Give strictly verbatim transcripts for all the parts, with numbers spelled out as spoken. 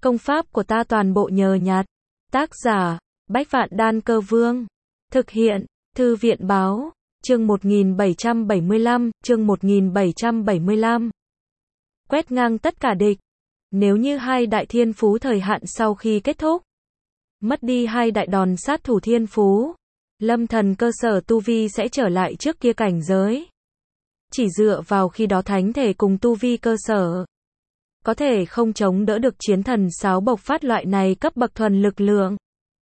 Công pháp của ta toàn bộ nhờ nhặt. Tác giả, Bách Vạn Đan Cơ Vương. Thực hiện, Thư viện Báo. Chương một nghìn bảy trăm bảy mươi lăm, chương một nghìn bảy trăm bảy mươi lăm. Quét ngang tất cả địch. Nếu như hai đại thiên phú thời hạn sau khi kết thúc, mất đi hai đại đòn sát thủ thiên phú, Lâm Thần cơ sở tu vi sẽ trở lại trước kia cảnh giới. Chỉ dựa vào khi đó thánh thể cùng tu vi cơ sở, có thể không chống đỡ được chiến thần sáo bộc phát loại này cấp bậc thuần lực lượng.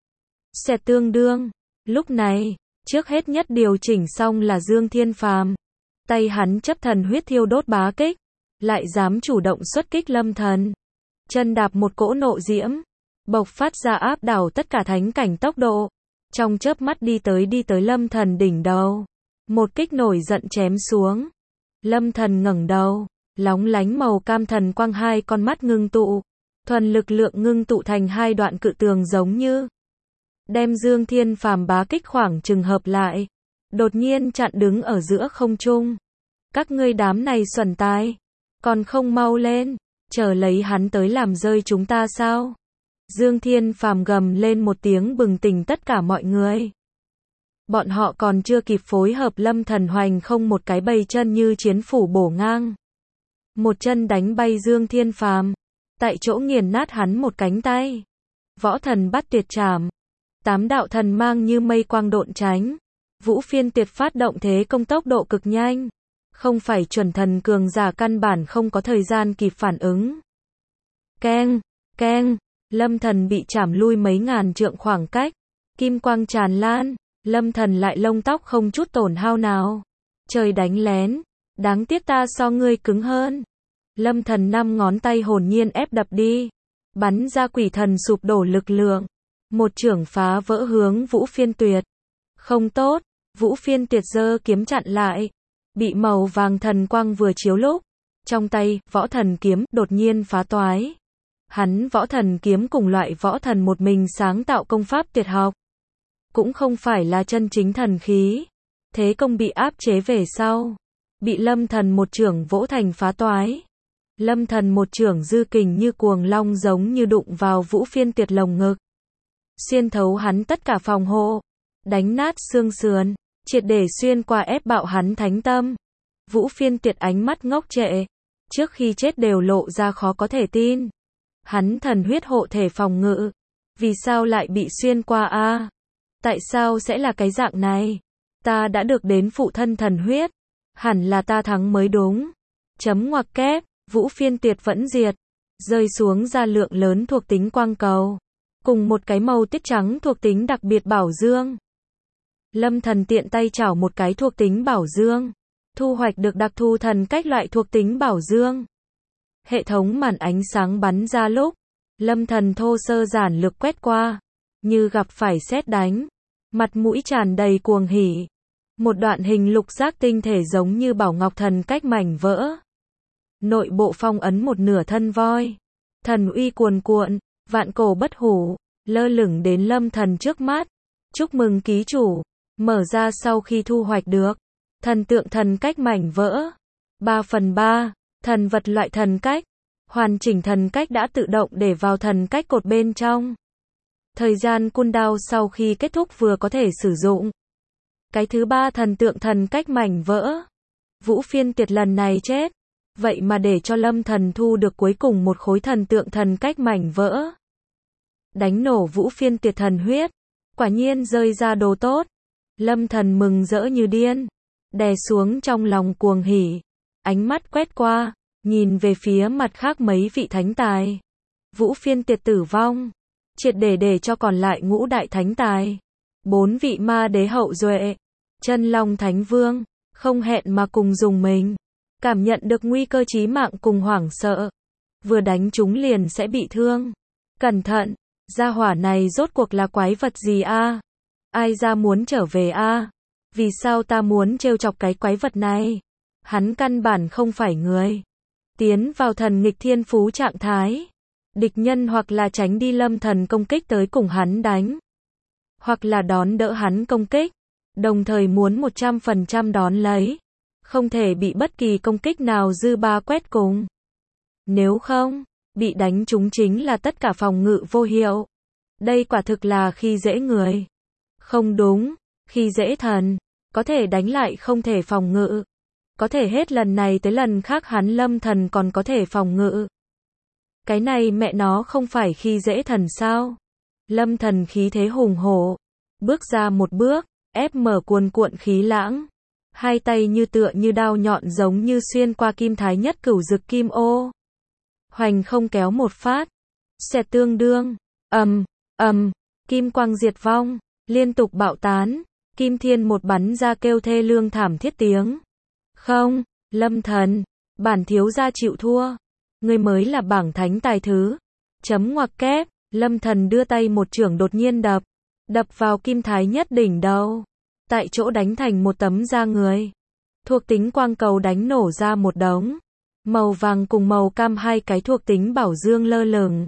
Sẽ tương đương. Lúc này, trước hết nhất điều chỉnh xong là Dương Thiên Phàm. Tay hắn chấp thần huyết thiêu đốt bá kích, lại dám chủ động xuất kích Lâm Thần. Chân đạp một cỗ nộ diễm, bộc phát ra áp đảo tất cả thánh cảnh tốc độ. Trong chớp mắt đi tới đi tới Lâm Thần đỉnh đầu. Một kích nổi giận chém xuống. Lâm Thần ngẩng đầu, lóng lánh màu cam thần quang, hai con mắt ngưng tụ. Thuần lực lượng ngưng tụ thành hai đoạn cự tường giống như đem Dương Thiên Phàm bá kích khoảng chừng hợp lại. Đột nhiên chặn đứng ở giữa không trung. Các ngươi đám này xuẩn tài, còn không mau lên, chờ lấy hắn tới làm rơi chúng ta sao? Dương Thiên Phàm gầm lên một tiếng bừng tỉnh tất cả mọi người. Bọn họ còn chưa kịp phối hợp, Lâm Thần hoành không một cái bầy chân như chiến phủ bổ ngang. Một chân đánh bay Dương Thiên Phàm, tại chỗ nghiền nát hắn một cánh tay. Võ thần bắt tuyệt trảm. Tám đạo thần mang như mây quang độn tránh. Vũ Phiên Tuyệt phát động thế công tốc độ cực nhanh. Không phải chuẩn thần cường giả căn bản không có thời gian kịp phản ứng. Keng, keng, Lâm Thần bị chảm lui mấy ngàn trượng khoảng cách. Kim quang tràn lan, Lâm Thần lại lông tóc không chút tổn hao nào. Trời đánh lén, đáng tiếc ta so ngươi cứng hơn. Lâm Thần năm ngón tay hồn nhiên ép đập đi, bắn ra quỷ thần sụp đổ lực lượng. Một chưởng phá vỡ hướng Vũ Phiên Tuyệt. Không tốt, Vũ Phiên Tuyệt giơ kiếm chặn lại. Bị màu vàng thần quang vừa chiếu lúc, trong tay, võ thần kiếm, đột nhiên phá toái. Hắn võ thần kiếm cùng loại võ thần một mình sáng tạo công pháp tuyệt học. Cũng không phải là chân chính thần khí. Thế công bị áp chế về sau. Bị Lâm Thần một chưởng vỗ thành phá toái. Lâm Thần một chưởng dư kình như cuồng long giống như đụng vào Vũ Phiên Tuyệt lồng ngực. Xuyên thấu hắn tất cả phòng hộ. Đánh nát xương sườn. Triệt để xuyên qua ép bạo hắn thánh tâm. Vũ Phiên Tuyệt ánh mắt ngốc trệ. Trước khi chết đều lộ ra khó có thể tin. Hắn thần huyết hộ thể phòng ngự. Vì sao lại bị xuyên qua a? À? Tại sao sẽ là cái dạng này? Ta đã được đến phụ thân thần huyết. Hẳn là ta thắng mới đúng. Chấm ngoặc kép, Vũ Phiên Tuyệt vẫn diệt. Rơi xuống ra lượng lớn thuộc tính quang cầu. Cùng một cái màu tiết trắng thuộc tính đặc biệt bảo dương. Lâm Thần tiện tay chảo một cái thuộc tính bảo dương. Thu hoạch được đặc thù thần cách loại thuộc tính bảo dương. Hệ thống màn ánh sáng bắn ra lúc. Lâm Thần thô sơ giản lược quét qua. Như gặp phải sét đánh. Mặt mũi tràn đầy cuồng hỉ. Một đoạn hình lục giác tinh thể giống như bảo ngọc thần cách mảnh vỡ. Nội bộ phong ấn một nửa thân voi. Thần uy cuồn cuộn, vạn cổ bất hủ, lơ lửng đến Lâm Thần trước mắt. Chúc mừng ký chủ. Mở ra sau khi thu hoạch được. Thần tượng thần cách mảnh vỡ. ba phần ba. Thần vật loại thần cách. Hoàn chỉnh thần cách đã tự động để vào thần cách cột bên trong. Thời gian cooldown sau khi kết thúc vừa có thể sử dụng. Cái thứ ba thần tượng thần cách mảnh vỡ. Vũ Phiên Tuyệt lần này chết. Vậy mà để cho Lâm Thần thu được cuối cùng một khối thần tượng thần cách mảnh vỡ. Đánh nổ Vũ Phiên Tuyệt thần huyết. Quả nhiên rơi ra đồ tốt. Lâm Thần mừng rỡ như điên. Đè xuống trong lòng cuồng hỉ. Ánh mắt quét qua. Nhìn về phía mặt khác mấy vị thánh tài. Vũ Phiên Tuyệt tử vong. Triệt để để cho còn lại ngũ đại thánh tài. Bốn vị ma đế hậu duệ. Chân long thánh vương. Không hẹn mà cùng dùng mình. Cảm nhận được nguy cơ chí mạng cùng hoảng sợ. Vừa đánh chúng liền sẽ bị thương. Cẩn thận. Gia hỏa này rốt cuộc là quái vật gì a? À? Ai ra muốn trở về a? À? Vì sao ta muốn trêu chọc cái quái vật này? Hắn căn bản không phải người. Tiến vào thần nghịch thiên phú trạng thái. Địch nhân hoặc là tránh đi Lâm Thần công kích tới cùng hắn đánh. Hoặc là đón đỡ hắn công kích. Đồng thời muốn một trăm phần trăm đón lấy. Không thể bị bất kỳ công kích nào dư ba quét cùng. Nếu không, bị đánh trúng chính là tất cả phòng ngự vô hiệu. Đây quả thực là khi dễ người. Không đúng, khi dễ thần, có thể đánh lại không thể phòng ngự. Có thể hết lần này tới lần khác hắn Lâm Thần còn có thể phòng ngự. Cái này mẹ nó không phải khi dễ thần sao? Lâm Thần khí thế hùng hổ, bước ra một bước, ép mở cuồn cuộn khí lãng. Hai tay như tựa như đao nhọn giống như xuyên qua kim thái nhất cửu dực kim ô. Hoành không kéo một phát, xẹt tương đương, ầm, ầm, kim quang diệt vong, liên tục bạo tán, kim thiên một bắn ra kêu thê lương thảm thiết tiếng. Không, Lâm Thần, bản thiếu gia chịu thua. Ngươi mới là bảng thánh tài thứ. Chấm ngoặc kép, Lâm Thần đưa tay một chưởng đột nhiên đập, đập vào kim thái nhất đỉnh đầu. Tại chỗ đánh thành một tấm da người. Thuộc tính quang cầu đánh nổ ra một đống. Màu vàng cùng màu cam hai cái thuộc tính bảo dương lơ lửng.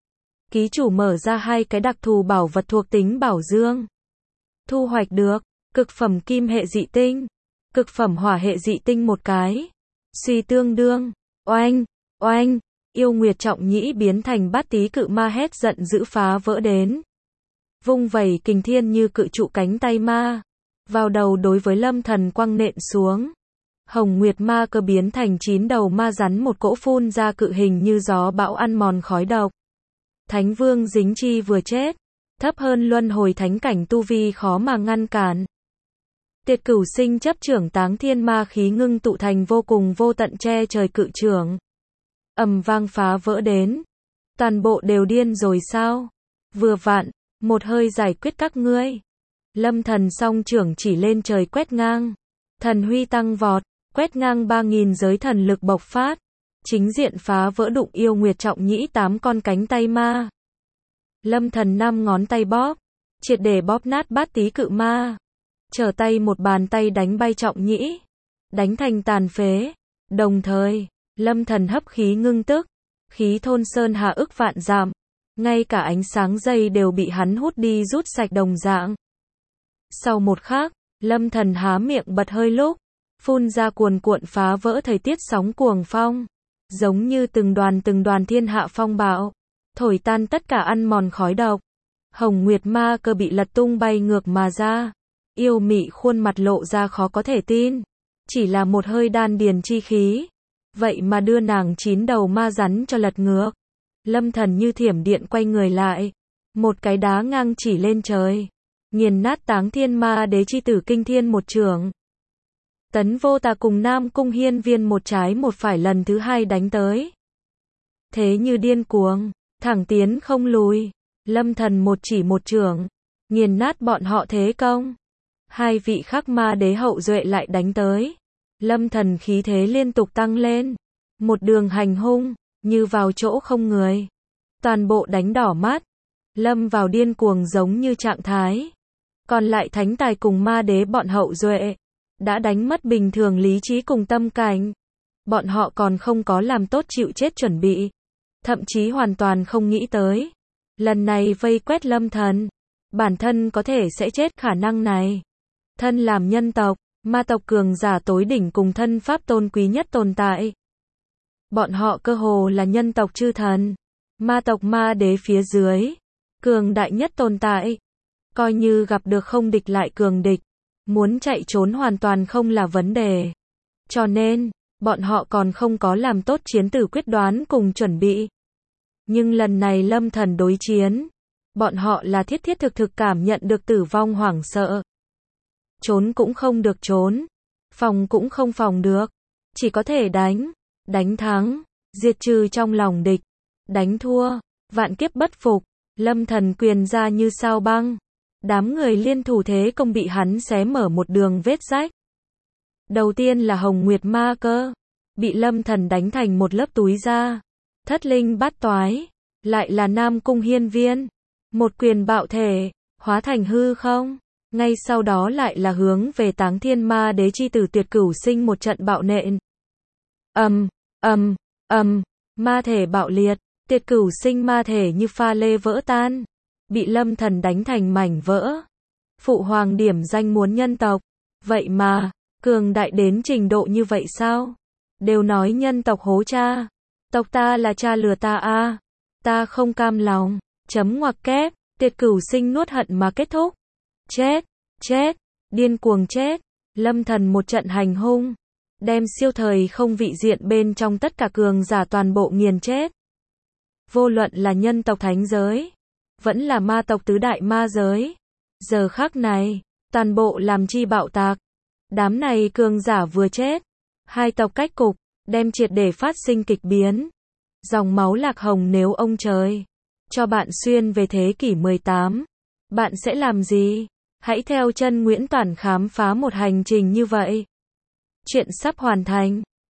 Ký chủ mở ra hai cái đặc thù bảo vật thuộc tính bảo dương. Thu hoạch được, cực phẩm kim hệ dị tinh, cực phẩm hỏa hệ dị tinh một cái. Suy tương đương, oanh, oanh, yêu nguyệt trọng nhĩ biến thành bát tí cự ma hét giận dữ phá vỡ đến. Vung vẩy kình thiên như cự trụ cánh tay ma. Vào đầu đối với Lâm Thần quăng nện xuống. Hồng Nguyệt ma cơ biến thành chín đầu ma rắn một cỗ phun ra cự hình như gió bão ăn mòn khói độc. Thánh Vương Dính Chi vừa chết, thấp hơn luân hồi thánh cảnh tu vi khó mà ngăn cản. Tiệt Cửu Sinh chấp trưởng Táng Thiên ma khí ngưng tụ thành vô cùng vô tận che trời cự trưởng. Ầm vang phá vỡ đến. Toàn bộ đều điên rồi sao? Vừa vặn, một hơi giải quyết các ngươi. Lâm Thần song trưởng chỉ lên trời quét ngang. Thần huy tăng vọt, quét ngang ba nghìn giới thần lực bộc phát. Chính diện phá vỡ đụng yêu nguyệt trọng nhĩ tám con cánh tay ma. Lâm Thần năm ngón tay bóp, triệt để bóp nát bát tí cự ma. Trở tay một bàn tay đánh bay trọng nhĩ, đánh thành tàn phế. Đồng thời, Lâm Thần hấp khí ngưng tức, khí thôn sơn hà ức vạn dặm, ngay cả ánh sáng dây đều bị hắn hút đi rút sạch đồng dạng. Sau một khắc, Lâm Thần há miệng bật hơi lúc, phun ra cuồn cuộn phá vỡ thời tiết sóng cuồng phong, giống như từng đoàn từng đoàn thiên hạ phong bạo, thổi tan tất cả ăn mòn khói độc. Hồng Nguyệt ma cơ bị lật tung bay ngược mà ra, yêu mị khuôn mặt lộ ra khó có thể tin, chỉ là một hơi đan điền chi khí, vậy mà đưa nàng chín đầu ma rắn cho lật ngược. Lâm Thần như thiểm điện quay người lại, một cái đá ngang chỉ lên trời, nghiền nát Táng Thiên ma đế chi tử kinh thiên một chưởng. Tấn Vô Tà cùng Nam Cung Hiên Viên một trái một phải lần thứ hai đánh tới. Thế như điên cuồng, thẳng tiến không lùi. Lâm Thần một chỉ một chưởng, nghiền nát bọn họ thế công. Hai vị khắc ma đế hậu duệ lại đánh tới. Lâm Thần khí thế liên tục tăng lên, một đường hành hung, như vào chỗ không người. Toàn bộ đánh đỏ mắt, lâm vào điên cuồng giống như trạng thái. Còn lại thánh tài cùng ma đế bọn hậu duệ, đã đánh mất bình thường lý trí cùng tâm cảnh. Bọn họ còn không có làm tốt chịu chết chuẩn bị. Thậm chí hoàn toàn không nghĩ tới. Lần này vây quét Lâm Thần, bản thân có thể sẽ chết khả năng này. Thân làm nhân tộc, ma tộc cường giả tối đỉnh cùng thân pháp tôn quý nhất tồn tại. Bọn họ cơ hồ là nhân tộc chư thần. Ma tộc ma đế phía dưới, cường đại nhất tồn tại. Coi như gặp được không địch lại cường địch, muốn chạy trốn hoàn toàn không là vấn đề. Cho nên, bọn họ còn không có làm tốt chiến tử quyết đoán cùng chuẩn bị. Nhưng lần này Lâm Thần đối chiến, bọn họ là thiết thiết thực thực cảm nhận được tử vong hoảng sợ. Trốn cũng không được trốn, phòng cũng không phòng được, chỉ có thể đánh, đánh thắng, diệt trừ trong lòng địch, đánh thua, vạn kiếp bất phục. Lâm Thần quyền ra như sao băng, đám người liên thủ thế công bị hắn xé mở một đường vết rách. Đầu tiên là Hồng Nguyệt ma cơ, bị Lâm Thần đánh thành một lớp túi da. Thất linh bát toái, lại là Nam Cung Hiên Viên, một quyền bạo thể, hóa thành hư không. Ngay sau đó lại là hướng về Táng Thiên ma đế chi tử Tuyệt Cửu Sinh một trận bạo nện. Ầm, ầm, ầm, ma thể bạo liệt, Tuyệt Cửu Sinh ma thể như pha lê vỡ tan, bị Lâm Thần đánh thành mảnh vỡ. Phụ hoàng điểm danh muốn nhân tộc, vậy mà cường đại đến trình độ như vậy sao? Đều nói nhân tộc hố cha, Tộc ta là cha lừa ta a, ta không cam lòng. Chấm ngoặc kép, tiệt cửu sinh nuốt hận mà kết thúc. Chết, chết, điên cuồng chết. Lâm Thần một trận hành hung, đem siêu thời không vị diện bên trong tất cả cường giả toàn bộ nghiền chết. Vô luận là nhân tộc thánh giới, vẫn là ma tộc tứ đại ma giới. Giờ khắc này, toàn bộ làm chi bạo tạc. Đám này cường giả vừa chết, hai tộc cách cục, đem triệt để phát sinh kịch biến. Dòng máu lạc hồng nếu ông trời cho bạn xuyên về thế kỷ mười tám, bạn sẽ làm gì? Hãy theo chân Nguyễn Toản khám phá một hành trình như vậy. Chuyện sắp hoàn thành.